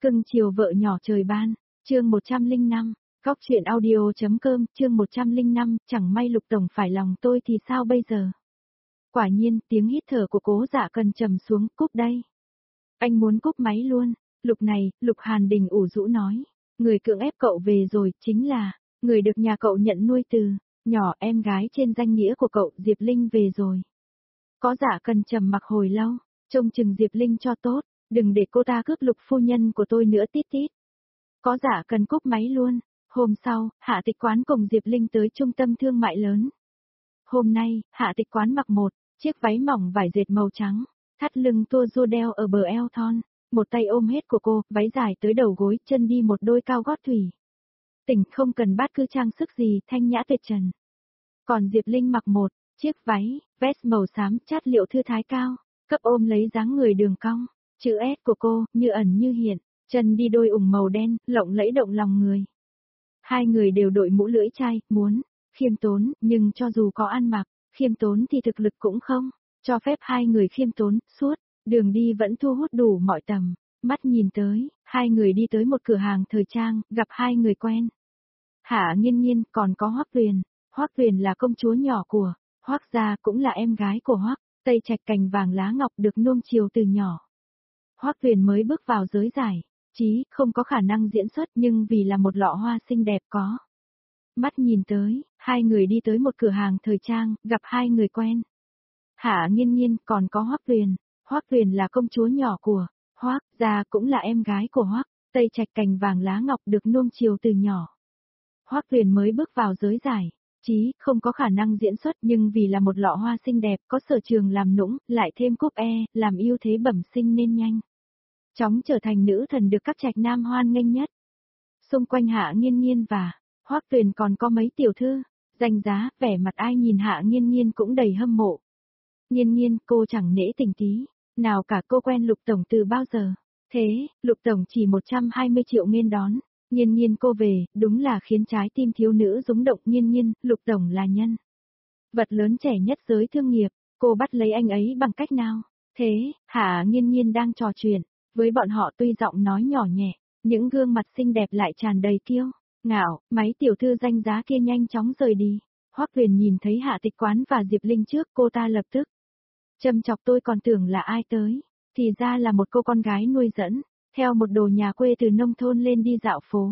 Cưng chiều vợ nhỏ trời ban, chương 105, Góc truyện audio.com, chương 105, chẳng may Lục Tổng phải lòng tôi thì sao bây giờ? Quả nhiên, tiếng hít thở của Cố Dạ Cần trầm xuống, cúp đây. Anh muốn cúp máy luôn, Lục này, Lục Hàn Đình ủ rũ nói. Người cưỡng ép cậu về rồi, chính là, người được nhà cậu nhận nuôi từ, nhỏ em gái trên danh nghĩa của cậu, Diệp Linh về rồi. Có Dạ Cần trầm mặc hồi lâu, trông chừng Diệp Linh cho tốt, đừng để cô ta cướp Lục phu nhân của tôi nữa tít tít. Có Dạ Cần cúp máy luôn. Hôm sau, Hạ Tịch Quán cùng Diệp Linh tới trung tâm thương mại lớn. Hôm nay, Hạ Tịch Quán mặc một chiếc váy mỏng vải dệt màu trắng, thắt lưng tua rua đeo ở bờ eo thon, một tay ôm hết của cô, váy dài tới đầu gối, chân đi một đôi cao gót thủy. Tỉnh không cần bát cứ trang sức gì, thanh nhã tuyệt trần. Còn Diệp Linh mặc một chiếc váy, vest màu xám chát liệu thư thái cao, cấp ôm lấy dáng người đường cong, chữ S của cô, như ẩn như hiện, chân đi đôi ủng màu đen, lộng lẫy động lòng người. Hai người đều đội mũ lưỡi chai, muốn khiêm tốn, nhưng cho dù có ăn mặc khiêm tốn thì thực lực cũng không cho phép hai người khiêm tốn, suốt đường đi vẫn thu hút đủ mọi tầm mắt nhìn tới. Hai người đi tới một cửa hàng thời trang, gặp hai người quen. Hạ Nghiên Nghiên, còn có Hoắc Tuyền. Hoắc Tuyền là công chúa nhỏ của Hoắc gia, cũng là em gái của Hoắc Tây Trạch cành vàng lá ngọc, được nuông chiều từ nhỏ. Hoắc Tuyền mới bước vào giới giải trí, không có khả năng diễn xuất, nhưng vì là một lọ hoa xinh đẹp có mắt nhìn tới. Hai người đi tới một cửa hàng thời trang, gặp hai người quen. Hạ Nghiên Nghiên, còn có Hoắc Tuyền. Hoắc Tuyền là công chúa nhỏ của Hoắc gia, cũng là em gái của Hoắc Tây Trạch cành vàng lá ngọc, được nuông chiều từ nhỏ. Hoắc Tuyền mới bước vào giới giải trí, không có khả năng diễn xuất, nhưng vì là một lọ hoa xinh đẹp, có sở trường làm nũng, lại thêm cúp E, làm ưu thế bẩm sinh nên nhanh chóng trở thành nữ thần được các trạch nam hoan nghênh nhất. Xung quanh Hạ Nghiên Nghiên và Hoắc Tuyền còn có mấy tiểu thư danh giá, vẻ mặt ai nhìn Hạ Nghiên Nghiên cũng đầy hâm mộ. Nghiên Nghiên, cô chẳng nể tình tí nào cả, cô quen Lục Tổng từ bao giờ? Thế, Lục Tổng chỉ 120 triệu nên đón Nghiên Nghiên cô về, đúng là khiến trái tim thiếu nữ rung động. Nghiên Nghiên, Lục Tổng là nhân vật lớn trẻ nhất giới thương nghiệp, cô bắt lấy anh ấy bằng cách nào? Thế, Hạ Nghiên Nghiên đang trò chuyện với bọn họ, tuy giọng nói nhỏ nhẹ, những gương mặt xinh đẹp lại tràn đầy kiêu ngạo. Mấy tiểu thư danh giá kia nhanh chóng rời đi. Hoắc Tuyền nhìn thấy Hạ Tịch Quán và Diệp Linh trước, cô ta lập tức châm chọc, tôi còn tưởng là ai tới, thì ra là một cô con gái nuôi dẫn, theo một đồ nhà quê từ nông thôn lên đi dạo phố.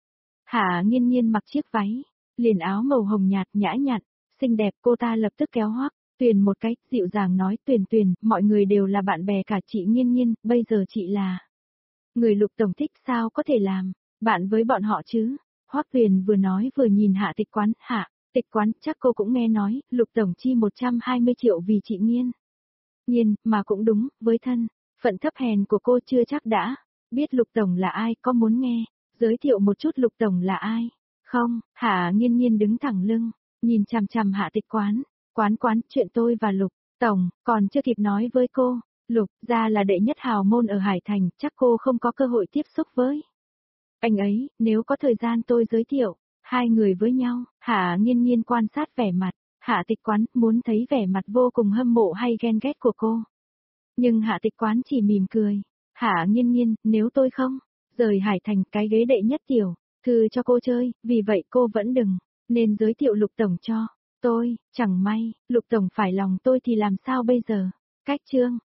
Hạ Nghiên Nghiên mặc chiếc váy liền áo màu hồng nhạt, nhã nhặn, xinh đẹp, cô ta lập tức kéo Hoắc Tuyền một cái, dịu dàng nói, Tuyền Tuyền, mọi người đều là bạn bè cả chị Nghiên Nghiên, bây giờ chị là người Lục Tổng thích, sao có thể làm bạn với bọn họ chứ? Hoắc Tuyền vừa nói vừa nhìn Hạ Tịch Quán. Hạ Tịch Quán, chắc cô cũng nghe nói, Lục Tổng chi 120 triệu vì chị Nghiên Nghiên, mà cũng đúng, với thân phận thấp hèn của cô chưa chắc đã biết Lục Tổng là ai, có muốn nghe giới thiệu một chút Lục Tổng là ai không? Hạ Nghiên Nghiên đứng thẳng lưng, nhìn chằm chằm Hạ Tịch Quán. Quán, chuyện tôi và Lục Tổng còn chưa kịp nói với cô. Lục gia là đệ nhất hào môn ở Hải Thành, chắc cô không có cơ hội tiếp xúc với anh ấy, nếu có thời gian tôi giới thiệu hai người với nhau. Hạ Nghiên Nghiên quan sát vẻ mặt Hạ Tịch Quán, muốn thấy vẻ mặt vô cùng hâm mộ hay ghen ghét của cô. Nhưng Hạ Tịch Quán chỉ mỉm cười. Hạ Nghiên Nghiên, nếu tôi không rời Hải Thành, cái ghế đệ nhất tiểu thư cho cô chơi, vì vậy cô vẫn đừng nên giới thiệu Lục Tổng cho tôi. Chẳng may Lục Tổng phải lòng tôi thì làm sao bây giờ? Cách chương